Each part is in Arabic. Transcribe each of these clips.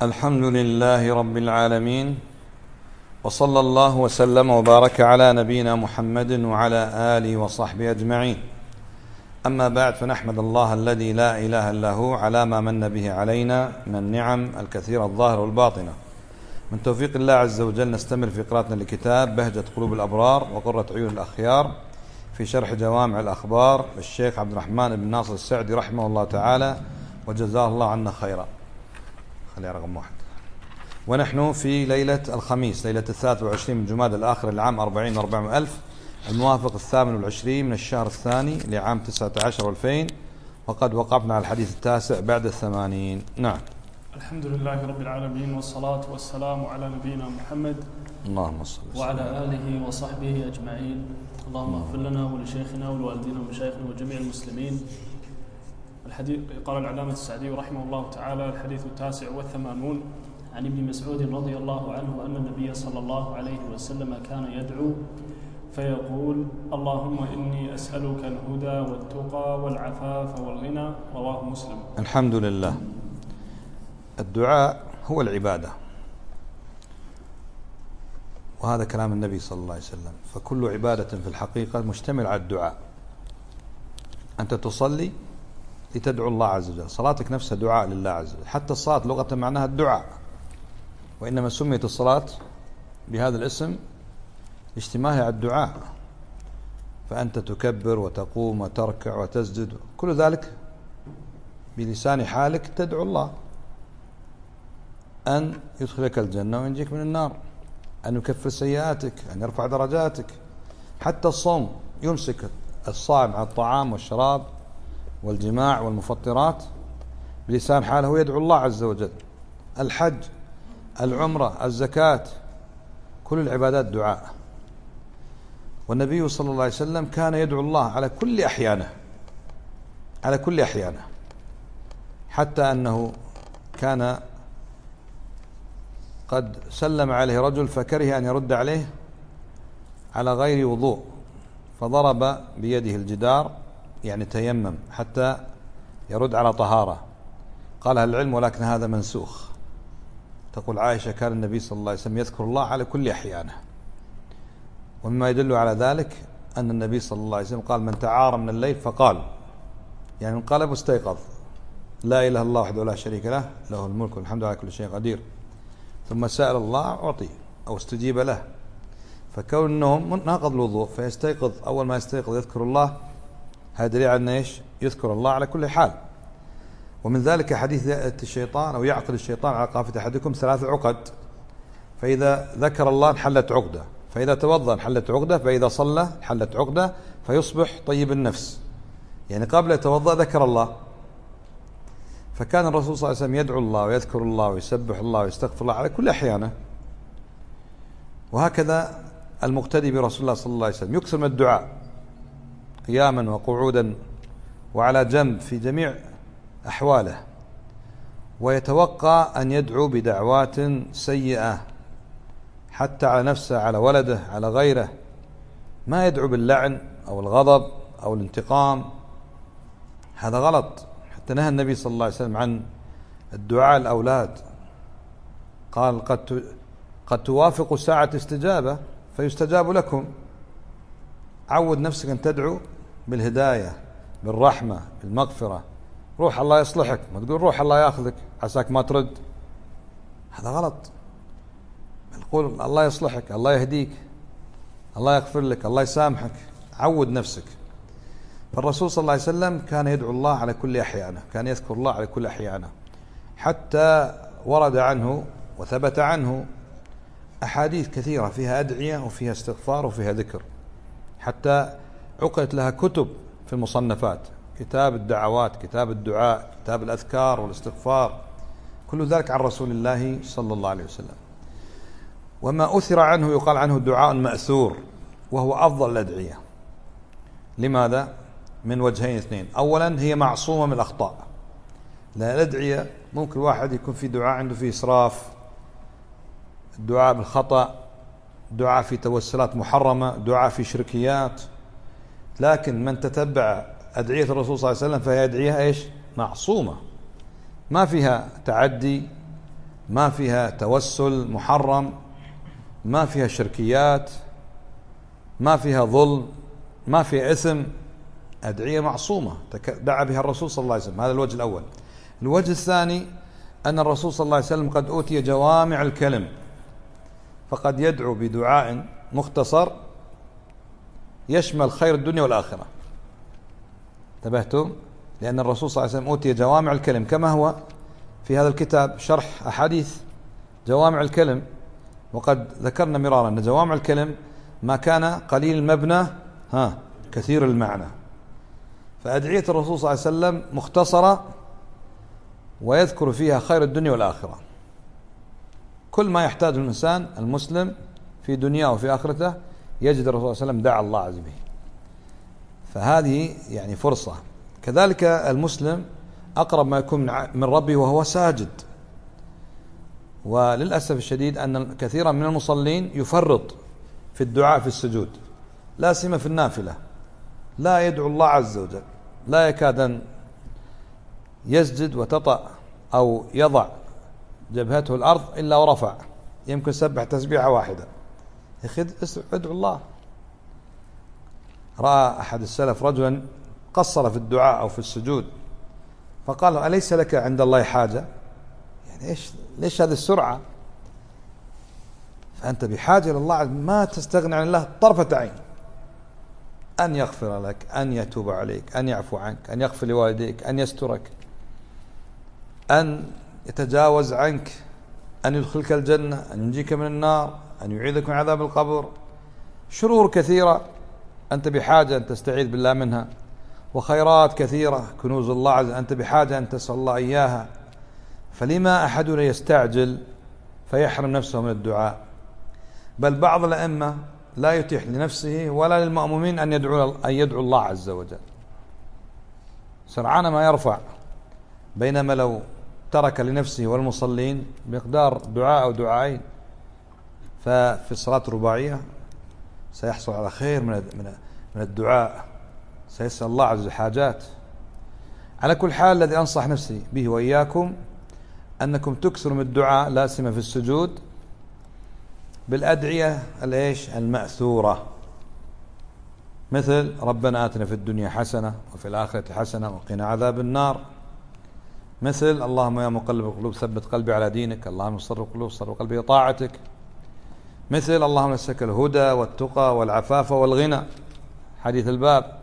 الحمد لله رب العالمين، وصلى الله وسلم وبارك على نبينا محمد وعلى آله وصحبه أجمعين. أما بعد، فنحمد الله الذي لا إله إلا هو على ما من به علينا من النعم الكثيرة الظاهرة والباطنة. من توفيق الله عز وجل نستمر في قراءتنا لكتاب بهجة قلوب الأبرار وقرة عيون الأخيار في شرح جوامع الأخبار للشيخ عبد الرحمن بن ناصر السعدي رحمه الله تعالى وجزاه الله عنا خيرا. خليها رقم 1. ونحن في ليلة الخميس، ليلة 23 من جماد الآخر لعام 40 و400 ألف، الموافق 28 من الشهر الثاني لعام 19 و2000، وقد وقفنا على الحديث 9 بعد 80. نعم. الحمد لله رب العالمين، والصلاة والسلام على نبينا محمد اللهم صل وعلى آله وصحبه أجمعين. اللهم اغفر لنا ولشيخنا ولوالدينا ومشايخنا وجميع المسلمين. الحديث قال العلامة السعدي رحمه الله تعالى: الحديث 89 عن ابن مسعود رضي الله عنه أن النبي صلى الله عليه وسلم كان يدعو فيقول: اللهم إني أسألك الهدى والتقى والعفاف والغنى. رواه مسلم. الحمد لله. الدعاء هو العبادة، وهذا كلام النبي صلى الله عليه وسلم. فكل عبادة في الحقيقة مشتمل على الدعاء. أنت تصلي لتدعو الله عز وجل، صلاتك نفسها دعاء لله عز وجل. حتى الصلاة لغة معناها الدعاء، وإنما سميت الصلاة بهذا الاسم لاجتماعها على الدعاء. فأنت تكبر وتقوم وتركع وتسجد، كل ذلك بلسان حالك تدعو الله أن يدخلك الجنة وينجيك من النار، أن يكفر سيئاتك، أن يرفع درجاتك. حتى الصوم يمسك الصائم عن الطعام والشراب والجماع والمفطرات، بلسان حاله يدعو الله عز وجل. الحج، العمرة، الزكاة، كل العبادات دعاء. والنبي صلى الله عليه وسلم كان يدعو الله على كل أحيانه، على كل أحيانه، حتى أنه كان قد سلم عليه رجل فكره أن يرد عليه على غير وضوء، فضرب بيده الجدار، يعني تيمم حتى يرد على طهارة. قال أهل العلم: ولكن هذا منسوخ. تقول عائشة: كان النبي صلى الله عليه وسلم يذكر الله على كل أحيانه. ومما يدل على ذلك أن النبي صلى الله عليه وسلم قال: من تعار من الليل فقال، يعني انقلب واستيقظ: لا إله إلا الله وحده لا شريك له، له الملك والحمد على كل شيء قدير، ثم سأل الله أعطي أو استجيب له. فكون أنهم ناقض الوضوء فيستيقظ، أول ما يستيقظ يذكر الله، هذا دليل على ايش؟ يذكر الله على كل حال. ومن ذلك حديث الشيطان، أو يعقد الشيطان على قافة أحدكم 3 عقد، فإذا ذكر الله انحلت عقدة، فإذا توضأ انحلت عقدة، فإذا صلى انحلت عقدة، فيصبح طيب النفس. يعني قبل يتوضأ ذكر الله. فكان الرسول صلى الله عليه وسلم يدعو الله ويذكر الله ويسبح الله ويستغفر الله على كل أحيانه. وهكذا المقتدي برسول الله صلى الله عليه وسلم يكثر من الدعاء قياما وقعودا وعلى جنب في جميع أحواله، ويتوقع أن يدعو بدعوات سيئة حتى على نفسه، على ولده، على غيره. ما يدعو باللعن أو الغضب أو الانتقام، هذا غلط. حتى نهى النبي صلى الله عليه وسلم عن الدعاء الأولاد. قال: قد توافق ساعة استجابة فيستجاب لكم. عود نفسك أن تدعو بالهداية، بالرحمة، بالمغفرة. روح الله يصلحك، ما تقول روح الله ياخذك عساك ما ترد، هذا غلط. قول الله يصلحك، الله يهديك، الله يغفر لك، الله يسامحك. عود نفسك. فالرسول صلى الله عليه وسلم كان يدعو الله على كل أحيانه، كان يذكر الله على كل أحيانه، حتى ورد عنه وثبت عنه أحاديث كثيرة فيها أدعية وفيها استغفار وفيها ذكر، حتى عقدت لها كتب في المصنفات: كتاب الدعوات، كتاب الدعاء، كتاب الأذكار والاستغفار، كل ذلك عن رسول الله صلى الله عليه وسلم. وما أثر عنه يقال عنه دعاء مأثور، وهو أفضل الأدعية. لماذا؟ من وجهين اثنين: أولا هي معصومة من الأخطاء. لا، الأدعية ممكن واحد يكون في دعاء عنده فيه إسراف، دعاء بالخطأ، دعاء في توسلات محرمة، دعاء في شركيات. لكن من تتبع أدعية الرسول صلى الله عليه وسلم فهي أدعية إيش؟ معصومة، ما فيها تعدي ما فيها توسل محرم، ما فيها شركيات، ما فيها ظلم، ما فيها إثم، أدعية معصومة دعا بها الرسول صلى الله عليه وسلم. هذا الوجه الأول. الوجه الثاني أن الرسول صلى الله عليه وسلم قد أوتي جوامع الكلم، فقد يدعو بدعاء مختصر يشمل خير الدنيا والآخرة. انتبهتم؟ لأن الرسول صلى الله عليه وسلم أوتي جوامع الكلم، كما هو في هذا الكتاب شرح أحاديث جوامع الكلم. وقد ذكرنا مرارا أن جوامع الكلم ما كان قليل المبنى كثير المعنى. فأدعية الرسول صلى الله عليه وسلم مختصرة ويذكر فيها خير الدنيا والآخرة، كل ما يحتاج الإنسان المسلم في دنياه وفي آخرته يجد الرسول صلى الله عليه وسلم دعا الله عز وجل. فهذه يعني فرصة. كذلك المسلم أقرب ما يكون من ربه وهو ساجد. وللأسف الشديد أن كثيرا من المصلين يفرط في الدعاء في السجود، لا سيما في النافلة، لا يدعو الله عز وجل، لا يكاد أن يسجد وتطأ أو يضع جبهته الأرض إلا ورفع، يمكن سبح تسبيحة واحدة. يا أخي ادعو الله. رأى أحد السلف رجلا قصر في الدعاء أو في السجود، فقال له: أليس لك عند الله حاجة؟ يعني ليش هذه السرعة؟ فأنت بحاجة إلى الله، ما تستغني عن الله طرفة عين، أن يغفر لك، أن يتوب عليك، أن يعفو عنك، أن يغفر لوالديك، أن يسترك، أن يتجاوز عنك، أن يدخلك الجنة، أن ينجيك من النار، أن يعيذك من عذاب القبر. شرور كثيرة أنت بحاجة أن تستعيذ بالله منها، وخيرات كثيرة كنوز الله عز وجل أنت بحاجة أن تسأل الله إياها. فلما أحدنا يستعجل فيحرم نفسه من الدعاء؟ بل بعض الأئمة لا يتيح لنفسه ولا للمأمومين أن يدعو الله عز وجل، سرعان ما يرفع، بينما لو ترك لنفسه والمصلين مقدار دعاء أو دعائين ففي الصلاة الرباعية سيحصل على خير من الدعاء، سيسأل الله عز وجل حاجات. على كل حال، الذي أنصح نفسي به وإياكم أنكم تكثروا من الدعاء، لا سيما في السجود، بالأدعية المأثورة، مثل: ربنا آتنا في الدنيا حسنة وفي الآخرة حسنة وقنا عذاب النار، مثل: اللهم يا مقلب القلوب ثبت قلبي على دينك، اللهم صرف القلوب صرف قلبي طاعتك، مثل: اللهم نسألك الهدى والتقى والعفاف والغنى، حديث الباب،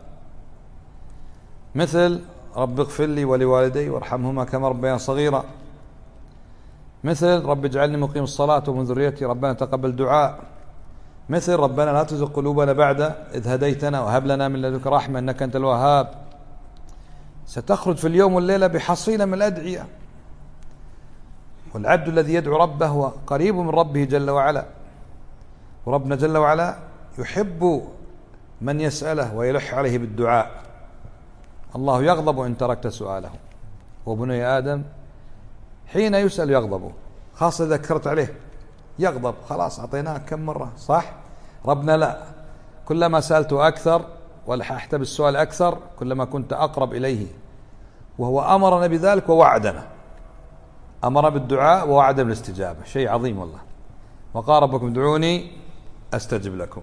مثل: رب اغفر لي ولوالدي وارحمهما كما ربياني صغيرا، مثل: رب اجعلني مقيم الصلاة ومن ذريتي ربنا تقبل دعاء، مثل: ربنا لا تزغ قلوبنا بعد إذ هديتنا وهب لنا من لدنك رحمة إنك أنت الوهاب. ستخرج في اليوم والليلة بحصيلة من الأدعية. والعبد الذي يدعو ربه هو قريب من ربه جل وعلا، وربنا جل وعلا يحب من يسأله ويلح عليه بالدعاء. الله يغضب إن تركت سؤاله، وبني آدم حين يسأل يغضب، خاصة إذا ذكرت عليه يغضب، خلاص أعطيناه كم مرة، صح؟ ربنا لا، كلما سألته أكثر ولححت بالسؤال أكثر كلما كنت أقرب إليه، وهو أمرنا بذلك ووعدنا، أمر بالدعاء ووعد بالاستجابة، شيء عظيم والله. وقال ربكم ادعوني أستجب لكم،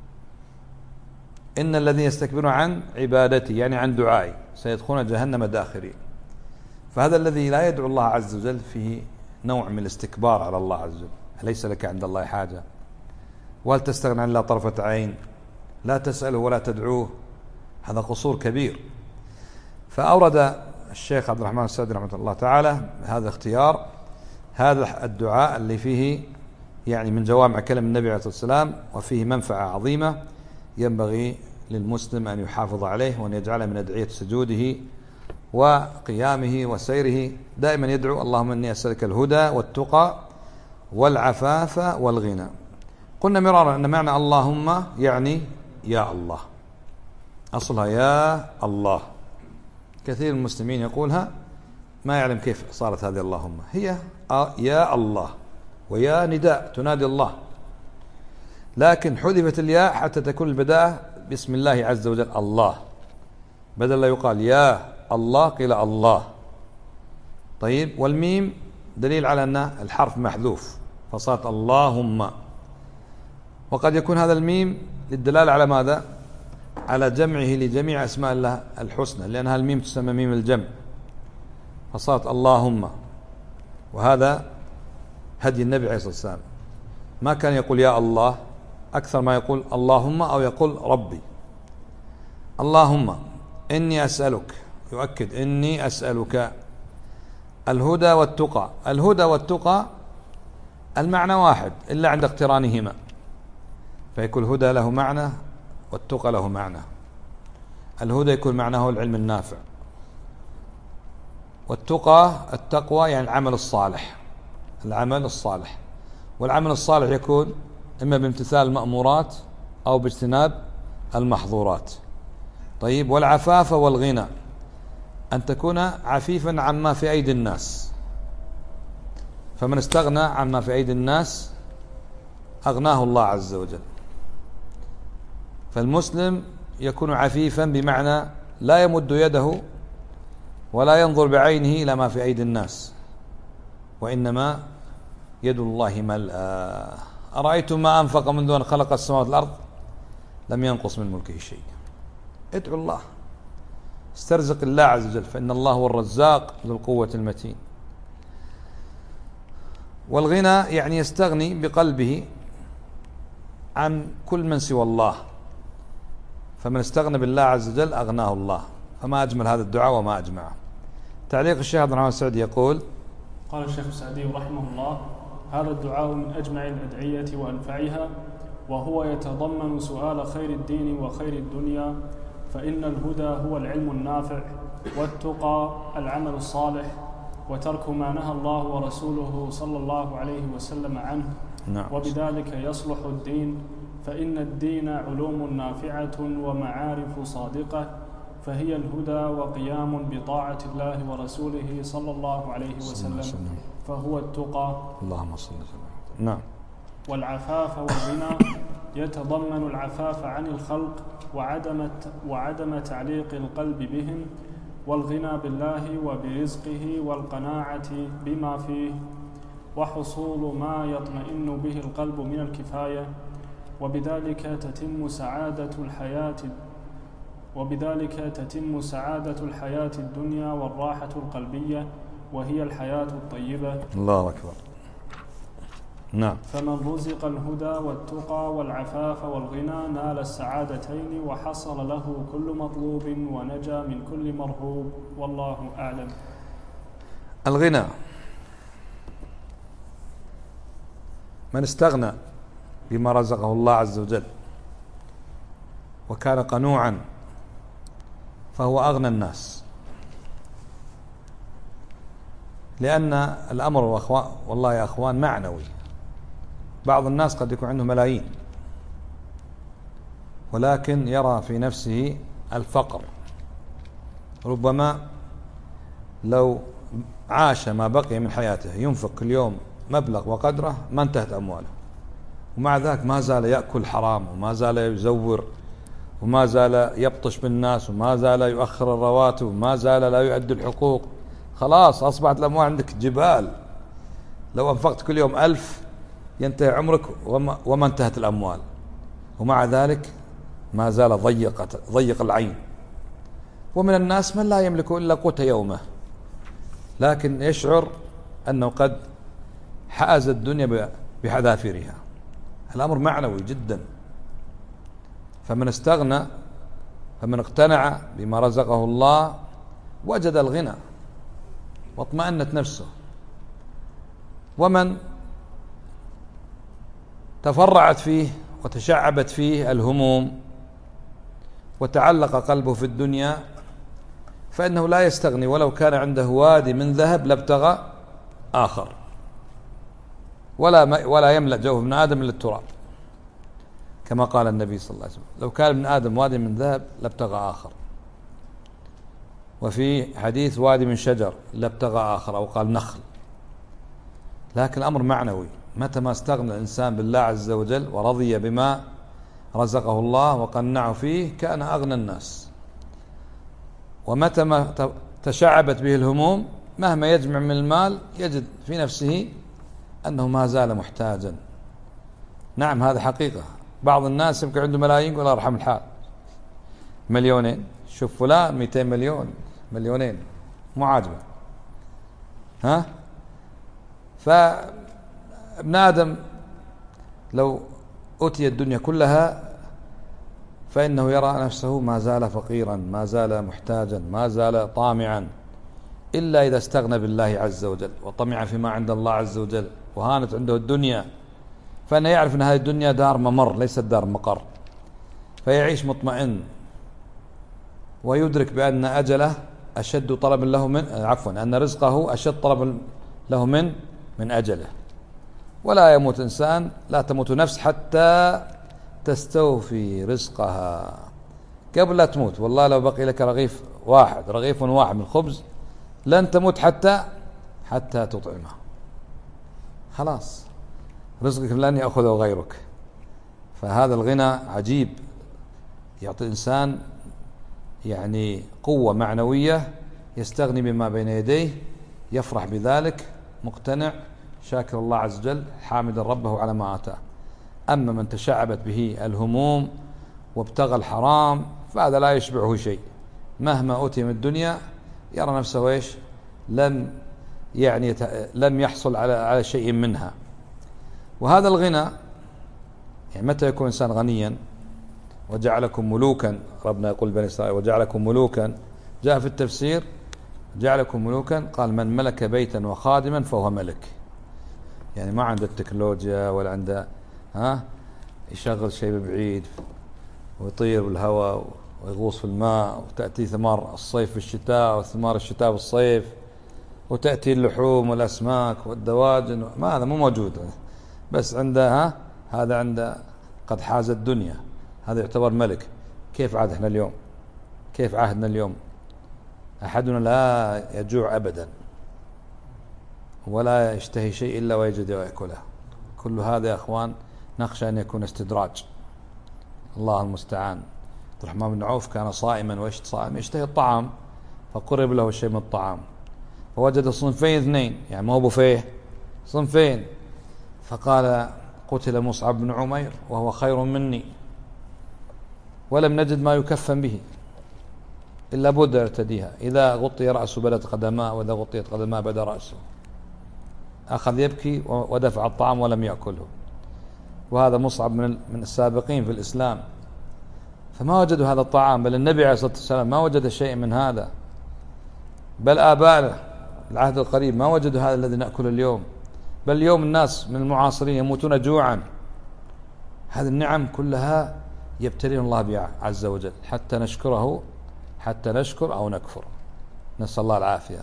إن الذين يستكبرون عن عبادتي يعني عن دعائي سيدخلون جهنم داخرين. فهذا الذي لا يدعو الله عز وجل فيه نوع من الاستكبار على الله عز وجل. أليس لك عند الله حاجة؟ وهل تستغنى عن الله طرفة عين؟ لا تسأله ولا تدعوه، هذا قصور كبير. فأورد الشيخ عبد الرحمن السعدي رحمه الله تعالى هذا اختيار هذا الدعاء اللي فيه يعني من جوامع كلام النبي عليه الصلاة والسلام، وفيه منفعة عظيمة ينبغي للمسلم أن يحافظ عليه وأن يجعله من أدعية سجوده وقيامه وسيره. دائما يدعو: اللهم إني أسألك الهدى والتقى والعفاف والغنى. قلنا مرارا أن معنى اللهم يعني يا الله، أصلها يا الله. كثير من المسلمين يقولها ما يعلم كيف صارت هذه اللهم، هي يا الله، ويا نداء تنادي الله، لكن حذفت الياء حتى تكون البداءة بسم الله عز وجل الله، بدل لا يقال يا الله قيل الله. طيب، والميم دليل على أن الحرف محذوف فصارت اللهم. وقد يكون هذا الميم للدلالة على ماذا؟ على جمعه لجميع أسماء الله الحسنى، لأنها الميم تسمى ميم الجمع فصارت اللهم. وهذا هدي النبي عليه الصلاة والسلام، ما كان يقول يا الله، أكثر ما يقول اللهم أو يقول ربي. اللهم إني أسألك، يؤكد إني أسألك الهدى والتقى. الهدى والتقى المعنى واحد إلا عند اقترانهما، فيكون الهدى له معنى والتقى له معنى. الهدى يكون معناه العلم النافع، التقوى يعني العمل الصالح. العمل الصالح، والعمل الصالح يكون إما بامتثال المأمورات أو باجتناب المحظورات. طيب، والعفاف والغنى، أن تكون عفيفا عما في أيدي الناس، فمن استغنى عما في أيدي الناس أغناه الله عز وجل. فالمسلم يكون عفيفا بمعنى لا يمد يده ولا ينظر بعينه إلى ما في أيدي الناس، وإنما يد الله ملأى. أرأيتم ما أنفق منذ أن خلق السماوات والأرض لم ينقص من ملكه شيء. ادعوا الله، استرزق الله عز وجل، فإن الله هو الرزاق ذو القوة المتين. والغنى يعني يستغني بقلبه عن كل من سوى الله، فمن استغنى بالله عز وجل أغناه الله. فما أجمل هذا الدعاء وما أجمعه. تعليق الشيخ عبد الرحمن السعدي يقول: قال الشيخ السعدي رحمه الله: هذا الدعاء من أجمع الأدعية وأنفعها، وهو يتضمن سؤال خير الدين وخير الدنيا، فإن الهدى هو العلم النافع، والتقى العمل الصالح، وترك ما نهى الله ورسوله صلى الله عليه وسلم عنه. نعم. وبذلك يصلح الدين، فإن الدين علوم نافعة ومعارف صادقة، فهي الهدى وقيام بطاعة الله ورسوله صلى الله عليه وسلم، فهو التقى. اللهم صل وسلم. نعم. والعفاف والغنى يتضمن العفاف عن الخلق وعدم تعليق القلب بهم، والغنى بالله وبرزقه، والقناعة بما فيه، وحصول ما يطمئن به القلب من الكفاية. وبذلك تتم سعادة الحياة الدنيا والراحة القلبية، وهي الحياة الطيبة. الله أكبر. نعم. فمن رزق الهدى والتقى والعفاف والغنى نال السعادتين، وحصل له كل مطلوب ونجا من كل مرهوب، والله أعلم. الغنى، من استغنى بما رزقه الله عز وجل وكان قنوعا فهو أغنى الناس، لأن الأمر والله يا أخوان معنوي. بعض الناس قد يكون عنده ملايين ولكن يرى في نفسه الفقر، ربما لو عاش ما بقي من حياته ينفق كل يوم مبلغ وقدره ما انتهت أمواله، ومع ذلك ما زال يأكل حرام، وما زال يزور، وما زال يبطش بالناس، وما زال يؤخر الرواتب، وما زال لا يؤدي الحقوق. خلاص أصبحت الأموال عندك جبال، لو أنفقت كل يوم 1000 ينتهي عمرك وما انتهت الأموال، ومع ذلك ما زال ضيق العين. ومن الناس من لا يملك إلا قوت يومه، لكن يشعر أنه قد حاز الدنيا بحذافيرها. الأمر معنوي جدا. فمن اقتنع بما رزقه الله وجد الغنى واطمأنت نفسه، ومن تفرعت فيه وتشعبت فيه الهموم وتعلق قلبه في الدنيا فإنه لا يستغني، ولو كان عنده وادي من ذهب لابتغى آخر، ولا يملأ جوف ابن آدم إلا التراب، كما قال النبي صلى الله عليه وسلم: لو كان ابن آدم وادي من ذهب لابتغى آخر. وفي حديث: وادي من شجر لابتغى آخر، أو قال نخل. لكن الأمر معنوي. متى ما استغنى الإنسان بالله عز وجل ورضي بما رزقه الله وقنعه فيه كان أغنى الناس. ومتى ما تشعبت به الهموم مهما يجمع من المال يجد في نفسه أنه ما زال محتاجا. نعم هذا حقيقة. بعض الناس يمكن عنده ملايين ولا يرحم الحال، مليونين، شوف فلان 200 مليون، مليونين، مو عاجبه. فابن آدم لو أوتي الدنيا كلها فإنه يرى نفسه ما زال فقيرا، ما زال محتاجا، ما زال طامعا، إلا إذا استغنى بالله عز وجل وطمع فيما عند الله عز وجل وهانت عنده الدنيا، فإنه يعرف أن هذه الدنيا دار ممر ليست دار مقر، فيعيش مطمئن ويدرك بأن أجله أشد طلب له أن رزقه أشد طلب له من أجله. ولا يموت إنسان، لا تموت نفس حتى تستوفي رزقها. قبل لا تموت والله لو بقي لك رغيف واحد من الخبز لن تموت حتى تطعمه. خلاص رزقك لن يأخذه غيرك. فهذا الغنى عجيب، يعطي الإنسان يعني قوة معنوية، يستغني بما بين يديه، يفرح بذلك، مقتنع، شاكر الله عز وجل، حامدا ربه على ما آتاه. أما من تشعبت به الهموم وابتغى الحرام فهذا لا يشبعه شيء، مهما أوتي من الدنيا يرى نفسه لم يحصل على شيء منها. وهذا الغنى يعني متى يكون إنسان غنيا؟ وجعلكم ملوكا، ربنا يقول بني إسرائيل وجعلكم ملوكا، جاء في التفسير جعلكم ملوكا، قال من ملك بيتا وخادما فهو ملك. يعني ما عنده التكنولوجيا ولا عنده يشغل شيء بعيد ويطير بالهواء ويغوص في الماء، وتأتي ثمار الصيف في الشتاء وثمار الشتاء في الصيف، وتأتي اللحوم والأسماك والدواجن، ما هذا مو موجود. بس عنده هذا عنده قد حاز الدنيا، هذا يعتبر ملك. كيف عهدنا اليوم؟ كيف عهدنا اليوم؟ أحدنا لا يجوع أبدا ولا يشتهي شيء إلا ويجد ويأكله. كل هذا يا أخوان نخشى أن يكون استدراج، الله المستعان. عبد الرحمن بن عوف كان صائما ويشت صائم يشتهي الطعام، فقرب له شيء من الطعام فوجد صنفين اثنين، يعني ما هو بوفيه، صنفين، فقال قتل مصعب بن عمير وهو خير مني ولم نجد ما يكفن به إلا بد يرتديها، إذا غطي رأسه بدت قدماه وإذا غطيت قدماه بدا رأسه. أخذ يبكي ودفع الطعام ولم يأكله. وهذا مصعب من السابقين في الإسلام، فما وجدوا هذا الطعام، بل النبي عليه الصلاة والسلام ما وجد شيء من هذا، بل آباء العهد القريب ما وجدوا هذا الذي نأكل اليوم، بل اليوم الناس من المعاصرين يموتون جوعا. هذه النعم كلها يبتلينا الله بها عز وجل حتى نشكره، حتى نشكر أو نكفر، نسأل الله العافية.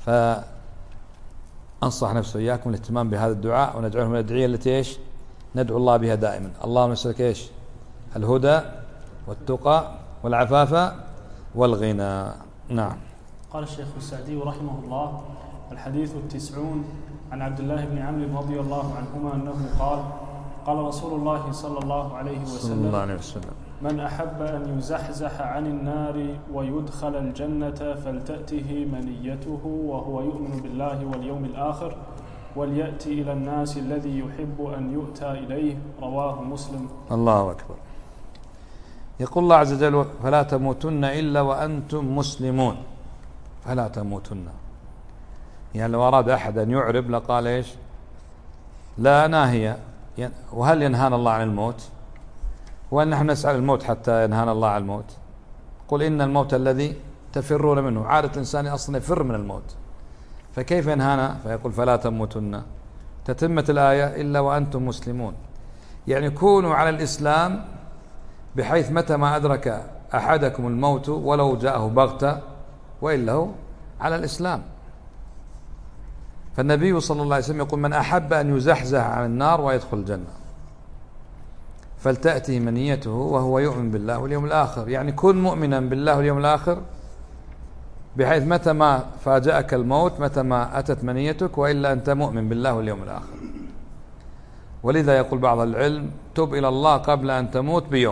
فأنصح نفسي وإياكم الاهتمام بهذا الدعاء، ونجعله من الأدعية التي ندعو الله بها دائما. اللهم نسألك الهدى والتقى والعفاف والغنى. نعم. قال الشيخ السعدي رحمه الله: الحديث 90 عن عبد الله بن عمرو رضي الله عنهما أنه قال: قال رسول الله صلى الله عليه وسلم: من أحب أن يزحزح عن النار ويدخل الجنة فلتأته منيته وهو يؤمن بالله واليوم الآخر وليأتي إلى الناس الذي يحب أن يؤتى إليه. رواه مسلم. الله أكبر. يقول الله عز وجل: فلا تموتن إلا وأنتم مسلمون. فلا تموتن، يعني لو أراد أحد أن يعرب لقال لا ناهية. وهل ينهانا الله عن الموت؟ وأن نحن نسأل الموت حتى ينهانا الله عن الموت؟ قل إن الموت الذي تفرون منه. عادة الإنسان أصلا يفر من الموت، فكيف ينهانا؟ فيقول فلا تموتن. تتمة الآية إلا وأنتم مسلمون، يعني كونوا على الإسلام بحيث متى ما أدرك أحدكم الموت ولو جاءه بغتة وإلا هو على الإسلام. فالنبي صلى الله عليه وسلم يقول: من أحب أن يزحزح عن النار ويدخل الجنة فلتأتي منيته وهو يؤمن بالله واليوم الآخر. يعني كن مؤمنا بالله واليوم الآخر بحيث متى ما فاجأك الموت، متى ما أتت منيتك، وإلا أنت مؤمن بالله واليوم الآخر. ولذا يقول بعض العلم: تب إلى الله قبل أن تموت بيوم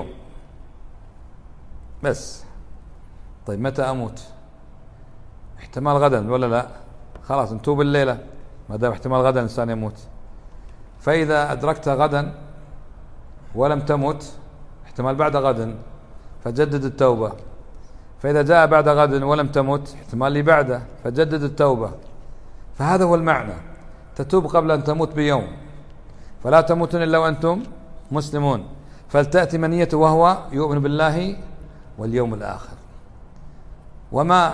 بس. طيب متى أموت؟ احتمال غدا ولا لا؟ خلاص نتوب الليلة ما دام احتمال غدا الإنسان يموت. فإذا أدركت غدا ولم تمت احتمال بعد غد فجدد التوبة. فإذا جاء بعد غد ولم تمت احتمال لي بعده فجدد التوبة. فهذا هو المعنى، تتوب قبل أن تموت بيوم، فلا تموتن إلا وأنتم مسلمون. فلتأتي منيته وهو يؤمن بالله واليوم الآخر. وما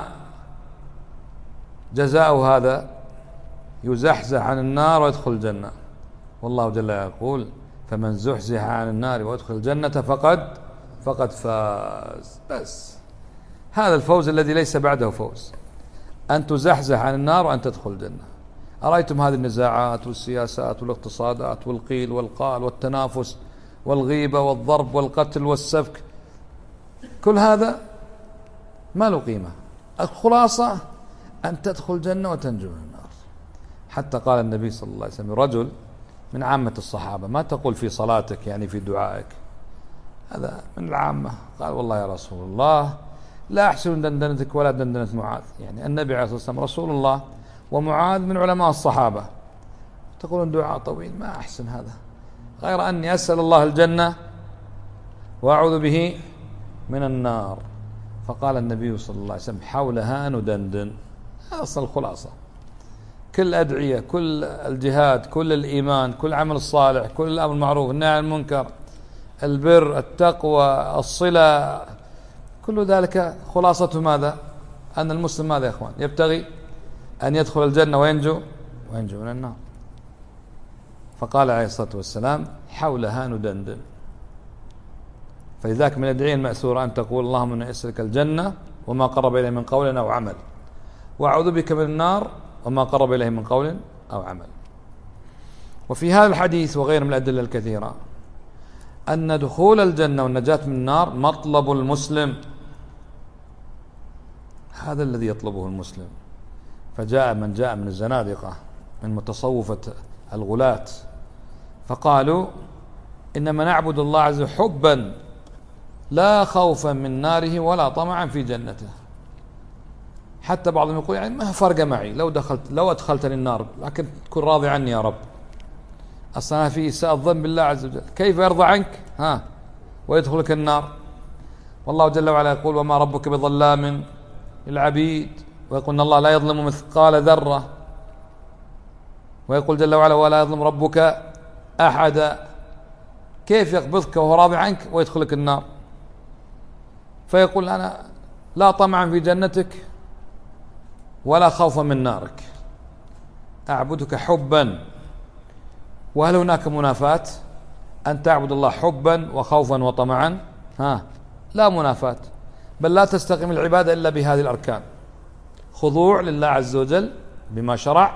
جزاء هذا؟ يزحزح عن النار ويدخل الجنة. والله جل وعلا يقول فمن زحزح عن النار ويدخل الجنة فقد فاز. بس هذا الفوز الذي ليس بعده فوز، أن تزحزح عن النار وأن تدخل الجنة. أرأيتم هذه النزاعات والسياسات والاقتصادات والقيل والقال والتنافس والغيبة والضرب والقتل والسفك، كل هذا ما له قيمة. الخلاصة أن تدخل الجنة وتنجو من النار. حتى قال النبي صلى الله عليه وسلم رجل من عامة الصحابة: ما تقول في صلاتك يعني في دعائك؟ هذا من العامة. قال: والله يا رسول الله لا أحسن دندنتك ولا دندنة معاذ. يعني النبي عليه الصلاة والسلام رسول الله ومعاذ من علماء الصحابة، تقولون دعاء طويل، ما أحسن هذا، غير أني أسأل الله الجنة وأعوذ به من النار. فقال النبي صلى الله عليه وسلم: حولها ندندن. هذا أصل الخلاصة. كل أدعية، كل الجهاد، كل الإيمان، كل عمل الصالح، كل الأمر المعروف، النهي عن المنكر، البر، التقوى، الصلة، كل ذلك خلاصته ماذا؟ أن المسلم ماذا يا إخوان؟ يبتغي أن يدخل الجنة وينجو من النار. فقال عليه الصلاة والسلام: حولها ندندن. فلذلك من الأدعية المأثورة أن تقول: اللهم إني أسألك الجنة وما قرب إليه من قول أو عمل، وأعوذ بك من النار وما قرب إليه من قول أو عمل. وفي هذا الحديث وغيره من الأدلة الكثيرة أن دخول الجنة والنجاة من النار مطلب المسلم، هذا الذي يطلبه المسلم. فجاء من جاء من الزنادقة من متصوفة الغلاة فقالوا: إنما نعبد الله عز وجل حبا لا خوفا من ناره ولا طمعا في جنته. حتى بعضهم يقول يعني ما فرق معي لو أدخلتني النار، لكن تكون راضي عني يا رب، أصلا في إساءة الظن بالله عز وجل. كيف يرضى عنك ويدخلك النار؟ والله جل وعلا يقول: وما ربك بظلام للعبيد، ويقول إن الله لا يظلم مثقال ذرة، ويقول جل وعلا: ولا يظلم ربك أحدا. كيف يقبضك وهو راضي عنك ويدخلك النار؟ فيقول: أنا لا طمعا في جنتك ولا خوفا من نارك، أعبدك حبا. وهل هناك منافاة أن تعبد الله حبا وخوفا وطمعا؟ لا منافاة، بل لا تستقيم العبادة إلا بهذه الأركان: خضوع لله عز وجل بما شرع،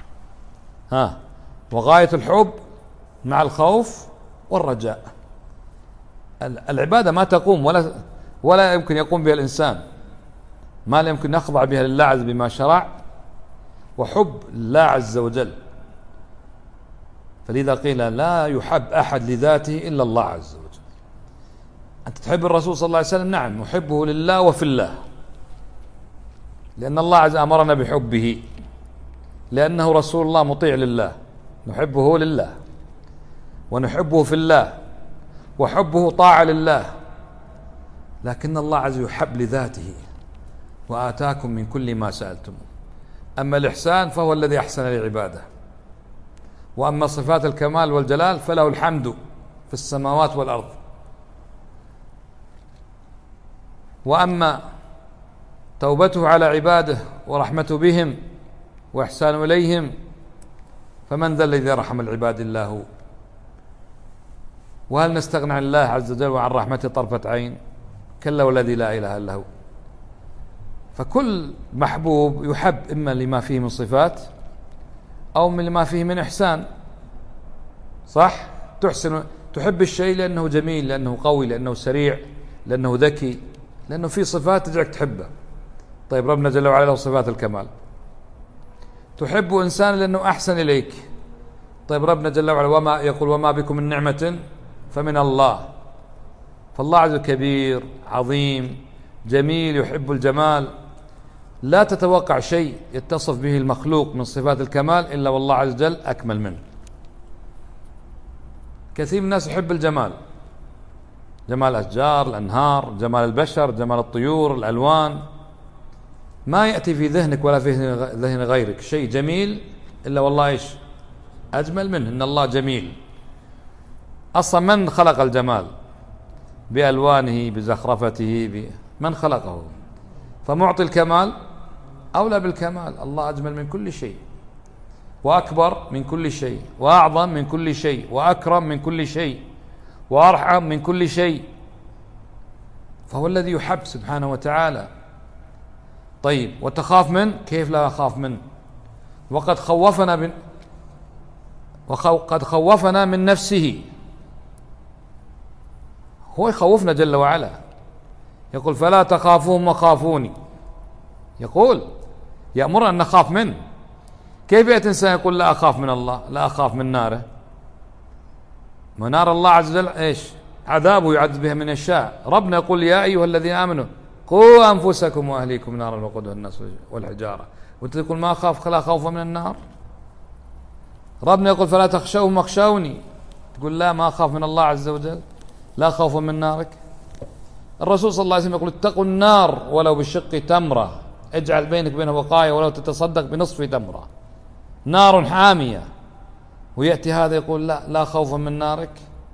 وغاية الحب مع الخوف والرجاء. العبادة ما تقوم ولا يمكن يقوم بها الإنسان ما لا يمكن يخضع بها لله عز بما شرع وحب الله عز وجل. فلذا قيل: لا يحب أحد لذاته إلا الله عز وجل. أنت تحب الرسول صلى الله عليه وسلم؟ نعم، نحبه لله وفي الله، لأن الله عز وجل أمرنا بحبه، لأنه رسول الله مطيع لله، نحبه لله ونحبه في الله، وحبه طاعة لله. لكن الله عز وجل يحب لذاته: وآتاكم من كل ما سألتم. أما الإحسان فهو الذي أحسن لعباده، وأما صفات الكمال والجلال فله الحمد في السماوات والأرض. وأما توبته على عباده ورحمته بهم وإحسان إليهم فمن ذا الذي رحم العباد إلا هو. وهل نستغنى عن الله عز وجل وعن رحمته طرفة عين؟ كلا والذي لا إله إلا هو. فكل محبوب يحب إما لما فيه من صفات أو من لما فيه من إحسان، صح؟ تحب الشيء لأنه جميل، لأنه قوي، لأنه سريع، لأنه ذكي، لأنه فيه صفات تجعلك تحبه. طيب ربنا جل وعلا له صفات الكمال. تحب إنسان لأنه أحسن إليك. طيب ربنا جل وعلا يقول: وما بكم من نعمة فمن الله. فالله عز وجل كبير عظيم جميل يحب الجمال، لا تتوقع شيء يتصف به المخلوق من صفات الكمال إلا والله عز وجل أكمل منه. كثير من الناس يحب الجمال، جمال الأشجار، الأنهار، جمال البشر، جمال الطيور، الألوان. ما يأتي في ذهنك ولا في ذهن غيرك شيء جميل إلا والله إيش أجمل منه. إن الله جميل. أصلا من خلق الجمال بألوانه بزخرفته من خلقه؟ فمعطي الكمال أولى بالكمال. الله أجمل من كل شيء، وأكبر من كل شيء، وأعظم من كل شيء، وأكرم من كل شيء، وأرحم من كل شيء. فهو الذي يحب سبحانه وتعالى. طيب وتخاف منه؟ كيف لا أخاف منه وقد خوفنا من نفسه. هو يخوفنا جل وعلا، يقول فلا تخافوهم وخافوني. يقول يأمرنا أن نخاف منه. كيف يأتي إنسان يقول لا أخاف من الله، لا أخاف من ناره؟ ما نار الله عز وجل إيش عذابه يعذب بها من يشاء. ربنا يقول يا أيها الذين آمنوا قوا أنفسكم وأهليكم نارا وقودها الناس والحجارة، وأنت تقول ما أخاف لا خوف من النار. ربنا يقول فلا تخشوهم واخشوني، تقول لا ما أخاف من الله عز وجل، لا خوف من نارك. الرسول صلى الله عليه وسلم يقول اتقوا النار ولو بشق تمرة، اجعل بينك وبينها وقاية ولو تتصدق بنصف تمرة. نار حامية، ويأتي هذا يقول لا خوف من نارك.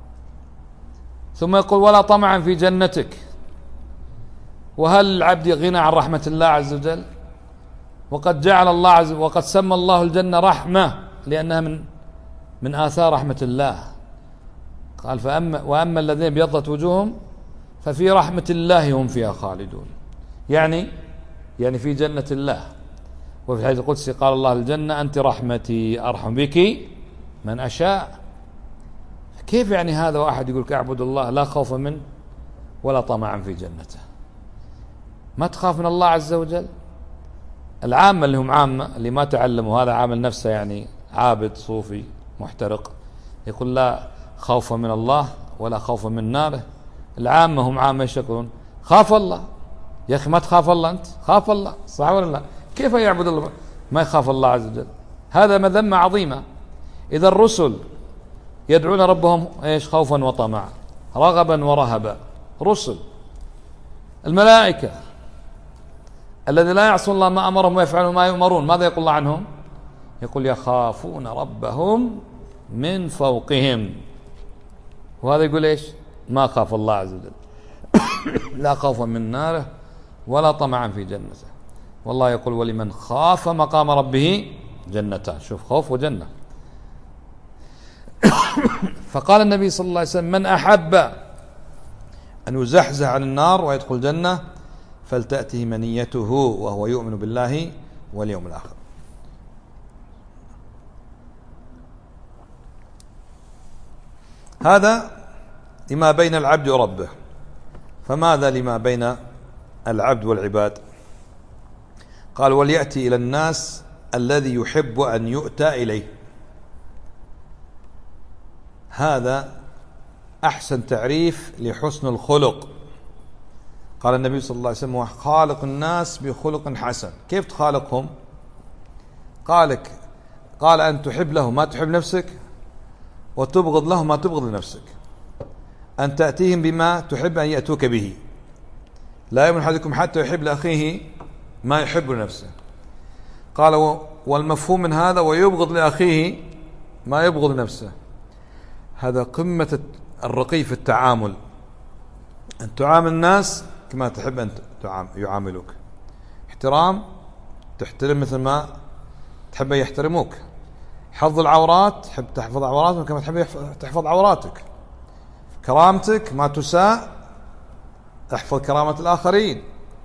ثم يقول ولا طمعا في جنتك. وهل العبد غنى عن رحمة الله عز وجل؟ وقد جعل الله عز وجل وقد سمى الله الجنة رحمة لأنها من آثار رحمة الله. قال وأما الذين ابيضت وجوههم ففي رحمة الله هم فيها خالدون. يعني في جنة الله. وفي الحديث القدسي قال الله الجنة أنت رحمتي أرحم بك من أشاء. كيف يعني هذا واحد يقول أعبد الله لا خوف منه ولا طمعا في جنته؟ ما تخاف من الله عز وجل؟ العامة اللي هم عامة اللي ما تعلموا، هذا عامل نفسه يعني عابد صوفي محترق، يقول لا خوف من الله ولا خوف من ناره. العامة هم عامة يشكرون خاف الله. يا أخي ما تخاف الله أنت؟ خاف الله صح ولا لا؟ كيف يعبد الله ما يخاف الله عز وجل؟ هذا مذمة عظيمة. إذا الرسل يدعون ربهم إيش خوفا وطمعا رغبا ورهبا، رسل. الملائكة الذين لا يعصون الله ما أمرهم ويفعلون ما يؤمرون، ماذا يقول الله عنهم؟ يقول يخافون ربهم من فوقهم. وهذا يقول إيش ما خاف الله عز وجل لا خوفا من ناره ولا طمعا في جنته. والله يقول ولمن خاف مقام ربه جنتان. شوف خوف وجنة. فقال النبي صلى الله عليه وسلم من أحب أن يزحزح عن النار ويدخل الجنة فلتأته منيته وهو يؤمن بالله واليوم الآخر. هذا لما بين العبد وربه. فماذا لما بين العبد والعباد؟ قال وليأتي إلى الناس الذي يحب أن يؤتى إليه. هذا أحسن تعريف لحسن الخلق. قال النبي صلى الله عليه وسلم خالق الناس بخلق حسن. كيف تخالقهم؟ قال أن تحب له ما تحب نفسك، وتبغض له ما تبغض لنفسك. أن تأتيهم بما تحب أن يأتوك به. لا يؤمن أحدكم حتى يحب لأخيه ما يحب لنفسه. قال والمفهوم من هذا ويبغض لأخيه ما يبغض لنفسه. هذا قمة الرقي في التعامل، أن تعامل الناس كما تحب أن يعاملوك. احترام، تحترم مثل ما تحب أن يحترموك. حفظ العورات، تحب تحفظ عوراتهم كما تحب تحفظ عوراتك. كرامتك ما تساء، احفظ كرامة الآخرين.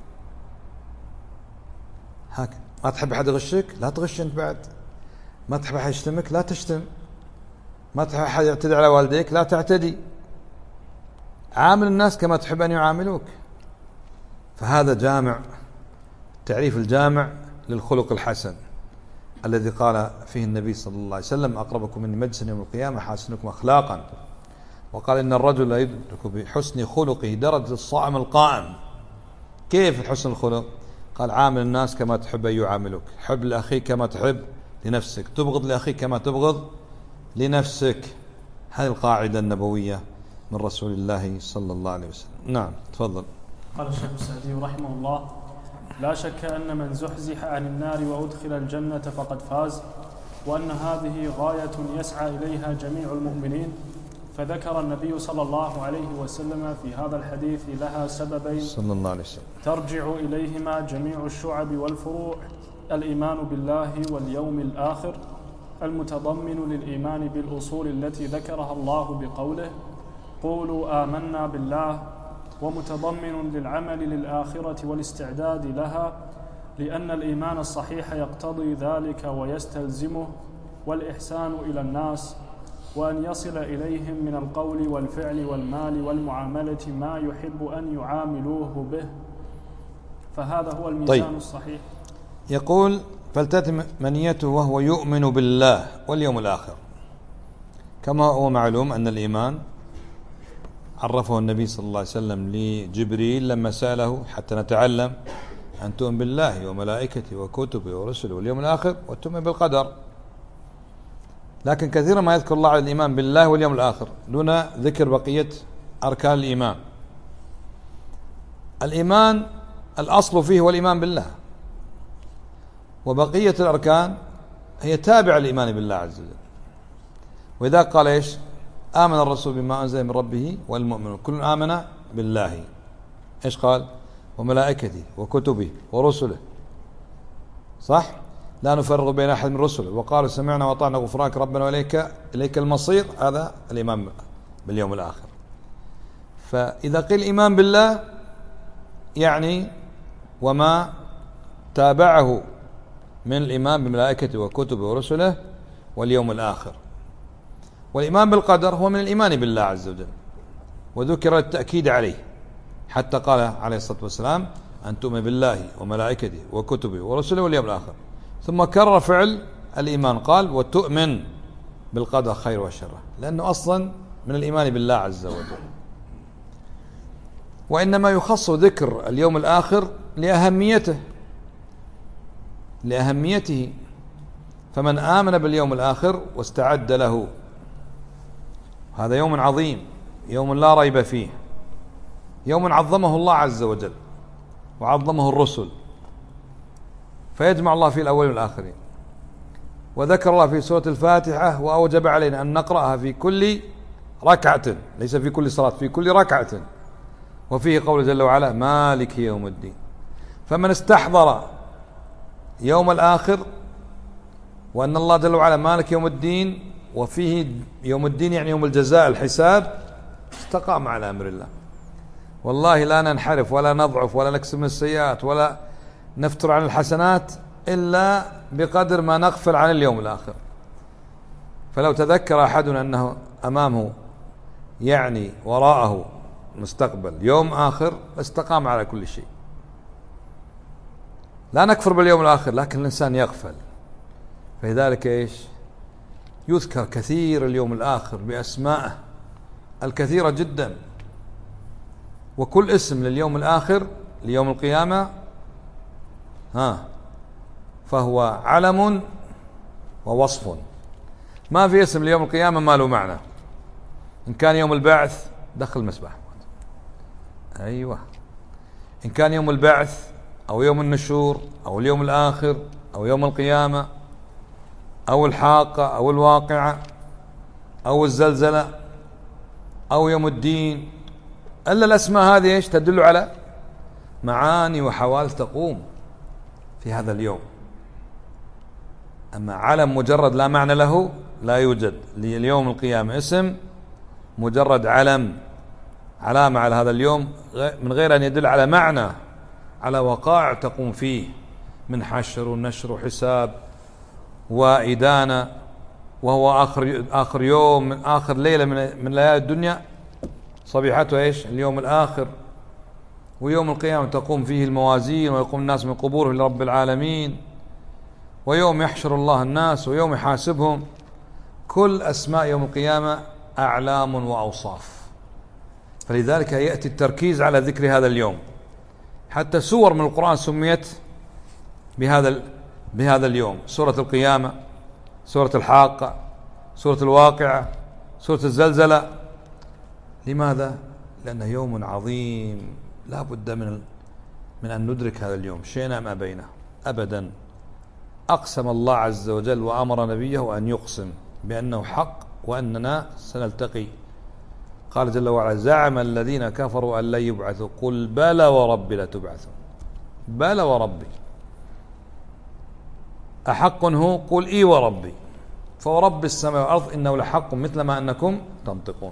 ما تحب أحد يغشك، لا تغش أنت بعد. ما تحب أحد يشتمك، لا تشتم. ما تحب أحد يعتدي على والديك، لا تعتدي. عامل الناس كما تحب أن يعاملوك. فهذا جامع، تعريف الجامع للخلق الحسن الذي قال فيه النبي صلى الله عليه وسلم أقربكم مني مجلسا يوم القيامة حاسنكم أخلاقا. وقال إن الرجل لا يدرك بحسن خلقه درجة الصائم القائم. كيف الحسن الخلق؟ قال عامل الناس كما تحب أن يعاملوك، حب لأخيك كما تحب لنفسك، تبغض لأخيك كما تبغض لنفسك. هذه القاعدة النبوية من رسول الله صلى الله عليه وسلم. نعم تفضل. قال الشيخ السعدي رحمه الله: لا شك أن من زحزح عن النار وأدخل الجنة فقد فاز، وأن هذه غاية يسعى إليها جميع المؤمنين. فذكر النبي صلى الله عليه وسلم في هذا الحديث لها سببين صلى الله عليه وسلم ترجع إليهما جميع الشعب والفروع: الإيمان بالله واليوم الآخر، المتضمن للإيمان بالأصول التي ذكرها الله بقوله: قولوا آمنا بالله، ومتضمن للعمل للآخرة والاستعداد لها، لأن الإيمان الصحيح يقتضي ذلك ويستلزمه، والإحسان إلى الناس، وأن يصل إليهم من القول والفعل والمال والمعاملة ما يحب أن يعاملوه به، فهذا هو الميزان الصحيح. يقول: فلتتم منيته وهو يؤمن بالله واليوم الآخر. كما هو معلوم أن الإيمان عرفه النبي صلى الله عليه وسلم لجبريل لما سأله حتى نتعلم أن تؤمن بالله وملائكته وكتبه ورسله واليوم الآخر وتؤمن بالقدر. لكن كثيرا ما يذكر الله على الإيمان بالله واليوم الآخر دون ذكر بقية أركان الإيمان. الإيمان الأصل فيه هو الإيمان بالله، وبقية الأركان هي تابعة للإيمان بالله عز وجل. وإذا قال إيش؟ آمن الرسول بما أنزل من ربه والمؤمنون كل آمن بالله. إيش قال؟ وملائكته وكتبه ورسله، صح؟ لا نفرق بين أحد من رسله، وقالوا سمعنا وأطعنا غفرانك ربنا وإليك المصير. هذا الإيمان باليوم الآخر. فإذا قيل الإيمان بالله يعني وما تابعه من الإيمان بملائكته وكتبه ورسله واليوم الآخر. والإيمان بالقدر هو من الإيمان بالله عز وجل، وذكر التأكيد عليه حتى قال عليه الصلاة والسلام: أن تؤمن بالله وملائكته وكتبه ورسله واليوم الآخر. ثم كرر فعل الإيمان قال: وتؤمن بالقدر خير وشر، لأنه أصلا من الإيمان بالله عز وجل. وإنما يخص ذكر اليوم الآخر لأهميته. فمن آمن باليوم الآخر واستعد له، هذا يوم عظيم، يوم لا ريب فيه، يوم عظمه الله عز وجل وعظمه الرسل، فيجمع الله فيه الأولين والآخرين. وذكر الله في سورة الفاتحة وأوجب علينا أن نقرأها في كل ركعة، ليس في كل صلاة، في كل ركعة. وفيه قول جل وعلا: مالك يوم الدين. فمن استحضر يوم الآخر وأن الله جل وعلا مالك يوم الدين، وفيه يوم الدين يعني يوم الجزاء الحساب، استقام على أمر الله. والله لا ننحرف ولا نضعف ولا نكسب من السيئات ولا نفتر عن الحسنات إلا بقدر ما نغفل عن اليوم الآخر. فلو تذكر أحدنا أنه أمامه يعني وراءه مستقبل يوم آخر استقام على كل شيء. لا نكفر باليوم الآخر، لكن الإنسان يغفل. فلذلك إيش؟ يذكر كثير اليوم الآخر بأسمائه الكثيرة جدا، وكل اسم لليوم الآخر ليوم القيامة فهو علم ووصف. ما في اسم ليوم القيامة ما له معنى. إن كان يوم البعث دخل المسبح، أيوة. إن كان يوم البعث أو يوم النشور أو اليوم الآخر أو يوم القيامة أو الحاقة أو الواقعة أو الزلزلة أو يوم الدين، إلا الأسماء هذه إيش تدل على معاني وحوادث تقوم في هذا اليوم. أما علم مجرد لا معنى له لا يوجد ليوم القيامة. اسم مجرد علامة على هذا اليوم من غير أن يدل على معنى، على وقائع تقوم فيه من حشر ونشر وحساب وإدانة، وهو آخر يوم من آخر ليلة من ليالي الدنيا، صبيحته إيش؟ اليوم الآخر. ويوم القيامة تقوم فيه الموازين ويقوم الناس من قبورهم لرب العالمين، ويوم يحشر الله الناس ويوم يحاسبهم. كل أسماء يوم القيامة أعلام وأوصاف، فلذلك يأتي التركيز على ذكر هذا اليوم. حتى سور من القرآن سميت بهذا اليوم. سورة القيامة، سورة الحاقة، سورة الواقعة، سورة الزلزلة. لماذا؟ لأنه يوم عظيم لا بد من أن ندرك هذا اليوم، شئنا أم أبينا. أبدا. أقسم الله عز وجل وأمر نبيه أن يقسم بأنه حق وأننا سنلتقي. قال جل وعلا: زعم الذين كفروا أن لن يبعثوا قل بلى وربي لتبعثوا. بلى وربي. أحق هو؟ قل إي وربي. فورب السماء والأرض إنه لحق مثل ما أنكم تنطقون.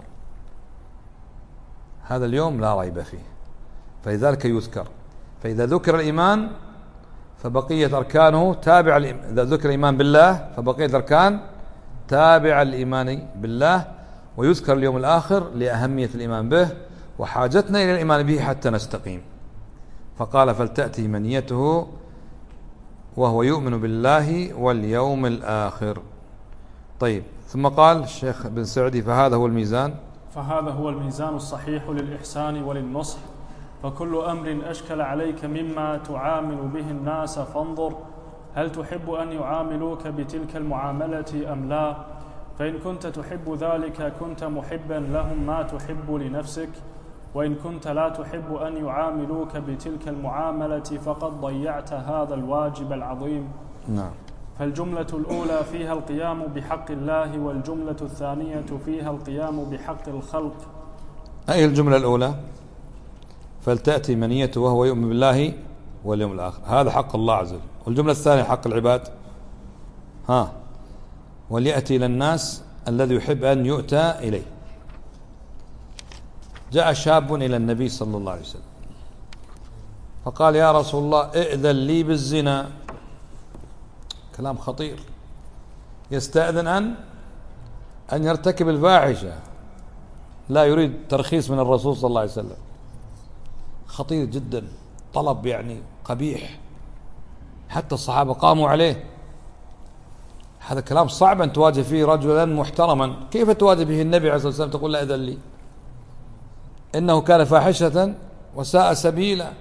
هذا اليوم لا ريب فيه، فلذلك يذكر. فإذا ذكر الإيمان فبقية أركانه تابع إذا ذكر الإيمان بالله فبقية الأركان تابع الإيمان بالله. ويذكر اليوم الآخر لأهمية الإيمان به وحاجتنا إلى الإيمان به حتى نستقيم. فقال: فلتأتي منيته وهو يؤمن بالله واليوم الآخر. طيب، ثم قال الشيخ بن سعدي: فهذا هو الميزان. فهذا هو الميزان الصحيح للإحسان وللنصح. فكل أمر أشكل عليك مما تعامل به الناس فانظر هل تحب أن يعاملوك بتلك المعاملة أم لا. فإن كنت تحب ذلك كنت محبا لهم ما تحب لنفسك، وإن كنت لا تحب أن يعاملوك بتلك المعاملة فقد ضيعت هذا الواجب العظيم. نعم. فالجملة الأولى فيها القيام بحق الله، والجملة الثانية فيها القيام بحق الخلق. أي الجملة الأولى؟ فلتأتي منيته وهو يؤمن بالله واليوم الآخر، هذا حق الله عز وجل. والجملة الثانية حق العباد. وليأتي إلى الناس الذي يحب أن يؤتى إليه. جاء شاب إلى النبي صلى الله عليه وسلم فقال: يا رسول الله ائذن لي بالزنا. كلام خطير. يستأذن أن يرتكب الفاحشة، لا يريد ترخيص من الرسول صلى الله عليه وسلم. خطير جدا، طلب يعني قبيح، حتى الصحابة قاموا عليه. هذا كلام صعب أن تواجه فيه رجلا محترما. كيف تواجه به النبي عليه الصلاة والسلام تقول: لا إذن لي؟ إنه كان فاحشة وساء سبيلا.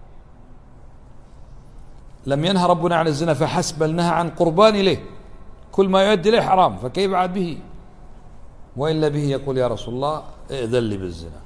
لم ينهى ربنا عن الزنا فحسب، بل نهى عن قربان إليه. كل ما يؤدي إليه حرام، فكيف عاد به؟ وإلا به يقول: يا رسول الله ائذن لي بالزنا.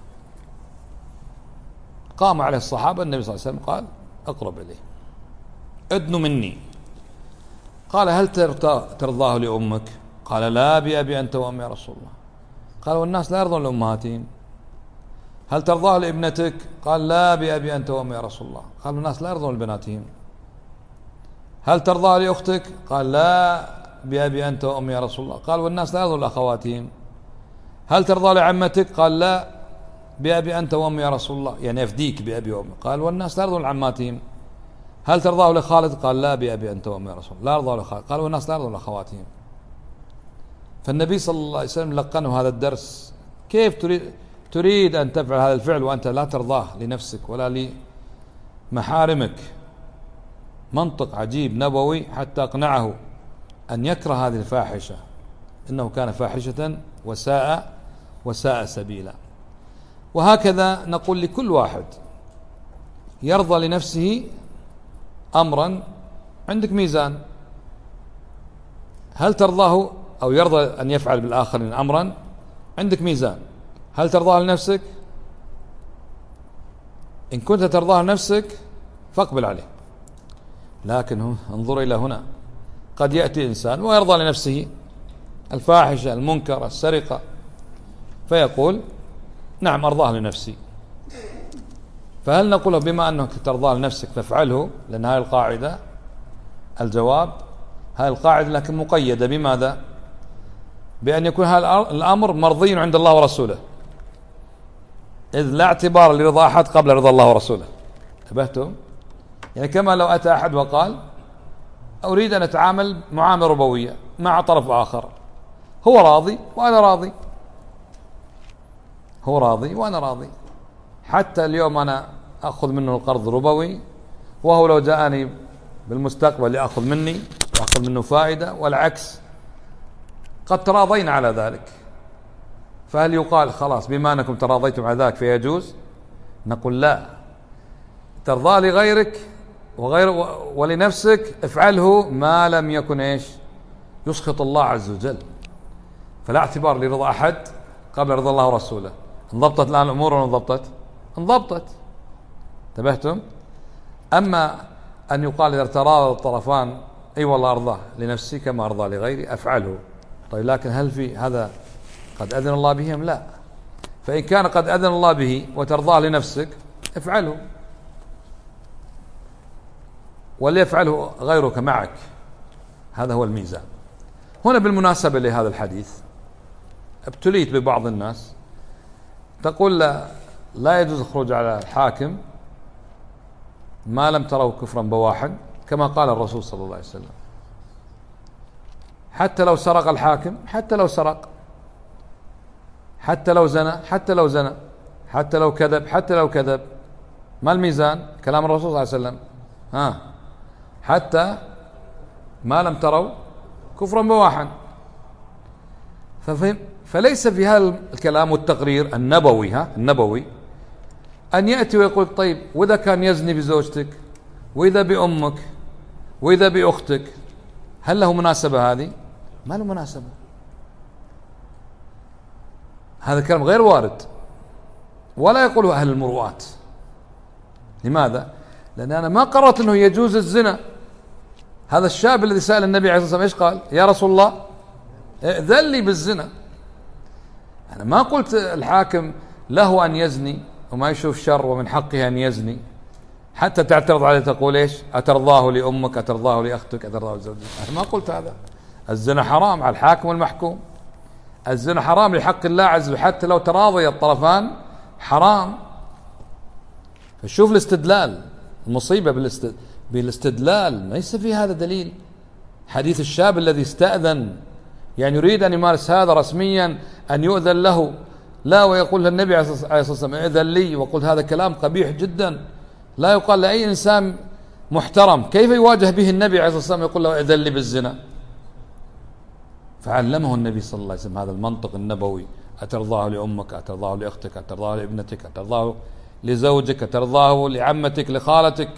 قام عليه الصحابة. النبي صلى الله عليه وسلم قال: أقرب إليه، أدن مني. قال: هل ترضاه لأمك؟ قال: لا، بأبي أنت وأمي يا رسول الله. قال: والناس لا يرضون لأمهاتهم. هل ترضاه لابنتك؟ قال: لا، بأبي أنت وأمي يا رسول الله. قال: والناس لا يرضون لبناتهم. هل ترضاه لأختك؟ قال: لا، بأبي أنت وأمي يا رسول الله. قال: والناس لا يرضون لأخواتهم. هل ترضى لعمتك؟ قال: لا، بأبي أنت وأمي يا رسول الله، يعني أفديك بأبي وأمي. قال: والناس لا يرضون لعماتهم. هل ترضاه لخالد؟ قال: لا، بأبي أنت وأمي يا رسول الله، لا يرضى لخالد. قال: والناس لا يرضون لأخواتهم. فالنبي صلى الله عليه وسلم لقنه هذا الدرس. كيف تريد أن تفعل هذا الفعل وأنت لا ترضاه لنفسك ولا لمحارمك؟ منطق عجيب نبوي حتى أقنعه أن يكره هذه الفاحشة، إنه كان فاحشة وساء سبيلا. وهكذا نقول لكل واحد يرضى لنفسه أمرا، عندك ميزان. هل ترضاه أو يرضى أن يفعل بالآخرين أمرا؟ عندك ميزان. هل ترضاه لنفسك؟ إن كنت ترضاه لنفسك فاقبل عليه. لكن انظر إلى هنا، قد يأتي إنسان ويرضى لنفسه الفاحشة، المنكر، السرقة، فيقول: نعم أرضاه لنفسي. فهل نقول بما أنك ترضاه لنفسك فافعله؟ لأن هذه القاعدة. الجواب: هذه القاعدة لكن مقيدة بماذا؟ بأن يكون هذا الأمر مرضي عند الله ورسوله، إذ لا اعتبار لرضا أحد قبل رضا الله ورسوله. انتبهتم؟ يعني كما لو أتى أحد وقال: أريد أن أتعامل معاملة ربوية مع طرف آخر، هو راضي وأنا راضي، هو راضي وأنا راضي. حتى اليوم أنا أخذ منه القرض ربوي، وهو لو جاءني بالمستقبل يأخذ مني وأخذ منه فائدة، والعكس، قد تراضينا على ذلك. فهل يقال خلاص بما أنكم تراضيتم على ذلك فيجوز؟ نقول لا، ترضى لغيرك ولنفسك افعله ما لم يكن ايش يسخط الله عز وجل. فلا اعتبار لرضا أحد قبل رضا الله ورسوله. انضبطت الآن الأمور ولا انضبطت؟ انضبطت. انتبهتم؟ أما أن يقال إذا تراضى الطرفان أي والله أرضاه لنفسي كما أرضى لغيري أفعله. طيب لكن هل في هذا قد أذن الله به أم لا؟ فإن كان قد أذن الله به وترضاه لنفسك افعله، وليفعله غيرك معك. هذا هو الميزان. هنا بالمناسبة لهذا الحديث ابتليت ببعض الناس تقول لا يجوز الخروج على الحاكم ما لم تروا كفرا بواحا كما قال الرسول صلى الله عليه وسلم. حتى لو سرق الحاكم، حتى لو سرق، حتى لو زنى، حتى لو زنى، حتى لو كذب، حتى لو كذب. ما الميزان؟ كلام الرسول صلى الله عليه وسلم حتى ما لم تروا كفرا بواحا. فليس في هذا الكلام والتقرير النبوي أن يأتي ويقول طيب وإذا كان يزني بزوجتك وإذا بأمك وإذا بأختك هل له مناسبة؟ هذه ما له مناسبة. هذا الكلام غير وارد ولا يقوله أهل المروءات. لماذا؟ لأن أنا ما قررت أنه يجوز الزنا. هذا الشاب الذي سأل النبي عليه الصلاة والسلام إيش قال؟ يا رسول الله ائذن لي بالزنا. أنا ما قلت الحاكم له أن يزني وما يشوف شر ومن حقه أن يزني حتى تعترض عليه تقول إيش؟ أترضاه لأمك، أترضاه لأختك، أترضاه لزوجتك. أنا ما قلت هذا. الزنا حرام على الحاكم والمحكوم. الزنا حرام لحق الله عز وجل حتى لو تراضي الطرفان حرام. فشوف الاستدلال، المصيبة بالاستدلال ليس في هذا دليل. حديث الشاب الذي استأذن يعني يريد أن يمارس هذا رسميا أن يؤذن له لا ويقول للنبي عليه الصلاة والسلام ائذن لي، وقلت هذا كلام قبيح جدا لا يقال لأي إنسان محترم. كيف يواجه به النبي عليه الصلاة والسلام يقول له ائذن لي بالزنا؟ فعلمه النبي صلى الله عليه وسلم هذا المنطق النبوي. أترضاه لأمك، أترضاه لأختك، أترضاه لابنتك، أترضاه لزوجك، أترضاه لعمتك، لخالتك.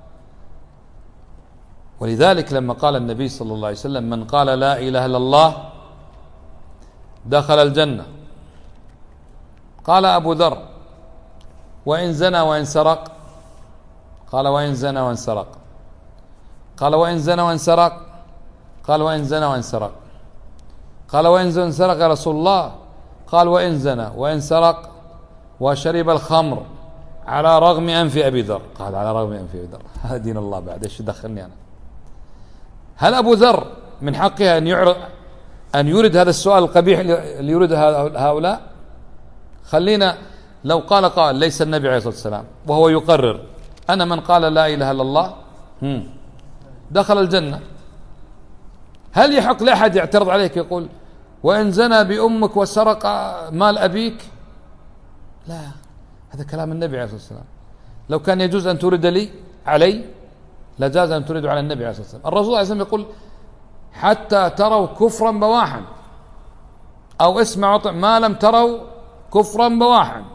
ولذلك لما قال النبي صلى الله عليه وسلم من قال لا إله إلا الله دخل الجنة، قال أبو ذر وإن زنى وإن سرق؟ قال وإن زنى وإن سرق. قال وإن زنى وإن سرق؟ قال وإن زنى وإن سرق. قال وإن زنى وإن سرق يا رسول الله؟ قال وإن زنى وإن سرق وشرب الخمر على رغم أنف أبي ذر. قال على رغم أنف أبي ذر. هذا دين الله بعد إيش دخلني أنا؟ هل أبو ذر من حقها أن يورد هذا السؤال القبيح اللي يورد هؤلاء؟ خلينا لو قال قائل ليس النبي عليه الصلاة والسلام وهو يقرر أنا من قال لا إله إلا الله دخل الجنة، هل يحق لأحد يعترض عليك يقول وإن زنى بأمك وسرق مال أبيك؟ لا، هذا كلام النبي عليه الصلاة والسلام. لو كان يجوز أن تورد لي علي لجاز أن تريد على النبي عليه الصلاة والسلام. الرسول عليه الصلاة والسلام يقول حتى تروا كفرا بواحا، أو اسمعوا ما لم تروا كفرا بواحا.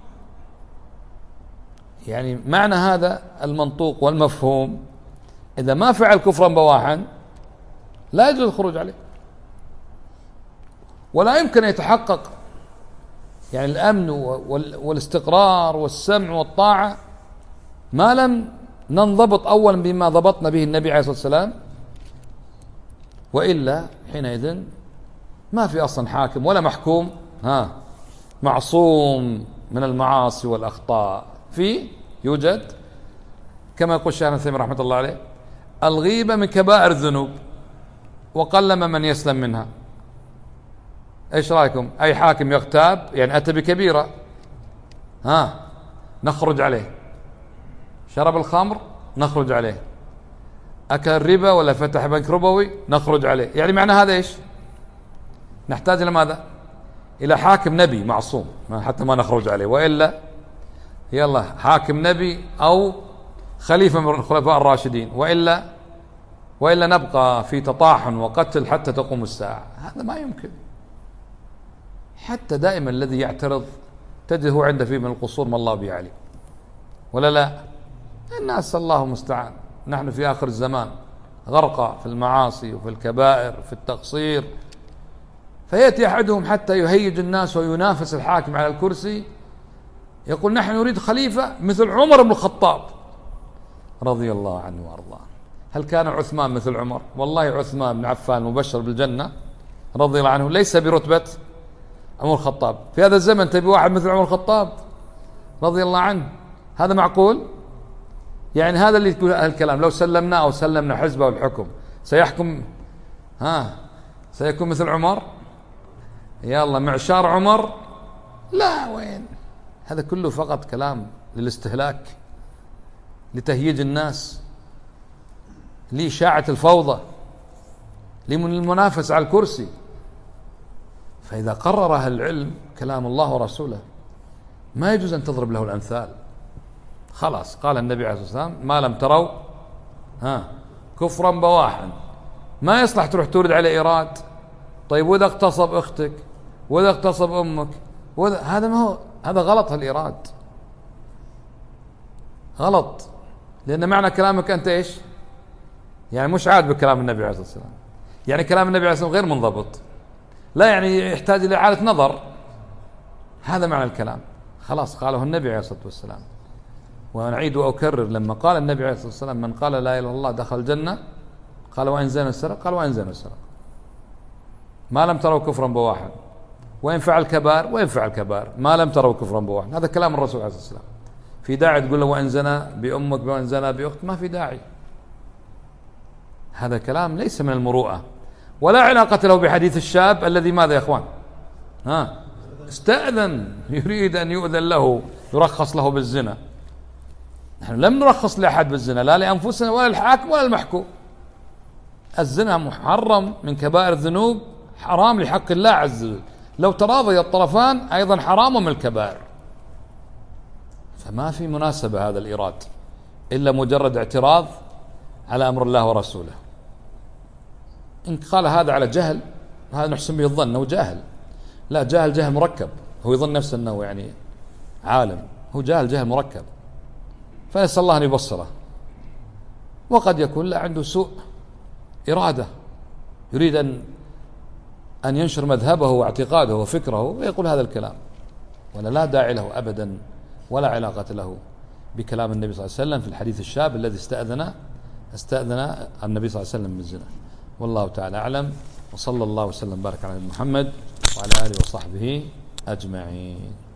يعني معنى هذا المنطوق والمفهوم إذا ما فعل كفرا بواحا لا يجوز الخروج عليه، ولا يمكن يتحقق يعني الأمن والاستقرار والسمع والطاعة ما لم ننضبط أولا بما ضبطنا به النبي عليه الصلاة والسلام. وإلا حينئذ ما في أصلا حاكم ولا محكوم معصوم من المعاصي والأخطاء. يوجد كما يقول الشيخ ابن تيمية رحمة الله عليه الغيبة من كبائر الذنوب وقلما من يسلم منها. ايش رايكم؟ اي حاكم يغتاب يعني اتى بكبيرة نخرج عليه، شرب الخمر نخرج عليه، اكل الربا ولا فتح بنك ربوي نخرج عليه. يعني معنى هذا ايش؟ نحتاج الى ماذا؟ الى حاكم نبي معصوم حتى ما نخرج عليه، والا يلا حاكم نبي او خليفة من الخلفاء الراشدين، وإلا نبقى في تطاحن وقتل حتى تقوم الساعة. هذا ما يمكن. حتى دائما الذي يعترض تجده عنده فيه من القصور ما الله به عليه، ولا لا؟ الناس الله المستعان نحن في آخر الزمان غرقى في المعاصي وفي الكبائر في التقصير، فيأتي أحدهم حتى يهيج الناس وينافس الحاكم على الكرسي، يقول نحن نريد خليفة مثل عمر بن الخطاب رضي الله عنه وأرضاه. هل كان عثمان مثل عمر؟ والله عثمان بن عفان المبشر بالجنة رضي الله عنه ليس برتبة عمر الخطاب. في هذا الزمن تبي واحد مثل عمر الخطاب رضي الله عنه؟ هذا معقول؟ يعني هذا اللي يقول الكلام لو سلمناه أو سلمنا حزبه والحكم سيحكم سيكون مثل عمر؟ يلا معشار عمر؟ لا، وين؟ هذا كله فقط كلام للاستهلاك، لتهييج الناس، لإشاعة الفوضى، للمنافسة على الكرسي. فإذا قرر أهل العلم كلام الله ورسوله ما يجوز أن تضرب له الأمثال. خلاص قال النبي عليه الصلاة والسلام ما لم تروا كفرا بواحا، ما يصلح تروح تورد على إيراد. طيب وإذا اغتصب أختك وإذا اغتصب أمك هذا ما هو، هذا غلط. الإيراد غلط، لأن معنى كلامك أنت إيش؟ يعني مش عاد بكلام النبي عليه الصلاة والسلام، يعني كلام النبي عليه الصلاة والسلام غير منضبط، لا يعني يحتاج إلى إعادة نظر. هذا معنى الكلام. خلاص قاله النبي عليه الصلاة والسلام. ونعيد وأكرر لما قال النبي عليه الصلاة والسلام من قال لا إله إلا الله دخل الجنة، قال وإن زنى السرق، قال وإن زنى السرق، ما لم تروا كفرا بواحا، وإن فعل كبائر وإن فعل كبائر، ما لم تروا كفرا بواحا. هذا كلام الرسول عليه الصلاة والسلام. في داعي تقول له وإن زنى بأمك وإن زنى بأخت؟ ما في داعي. هذا كلام ليس من المروءة ولا علاقة له بحديث الشاب الذي ماذا يا إخوان استأذن يريد أن يؤذن له يرخص له بالزنا. نحن لم نرخص لأحد بالزنا، لا لأنفسنا ولا الحاكم ولا المحكوم. الزنا محرم من كبائر الذنوب، حرام لحق الله عز وجل، لو تراضي الطرفان أيضا حرام من الكبائر. فما في مناسبة هذا الإيراد إلا مجرد اعتراض على أمر الله ورسوله. إن قال هذا على جهل هذا نحسن به الظن أنه جاهل، لا، جهل مركب، هو يظن نفسه أنه يعني عالم، هو جهل مركب، فنسأل الله أن يبصره. وقد يكون لا عنده سوء إرادة، يريد أن ينشر مذهبه واعتقاده وفكره ويقول هذا الكلام، ولا لا داعي له أبدا ولا علاقة له بكلام النبي صلى الله عليه وسلم في الحديث الشاب الذي استأذن النبي صلى الله عليه وسلم بالزنا. والله تعالى أعلم، وصلى الله وسلم بارك على محمد وعلى آله وصحبه أجمعين.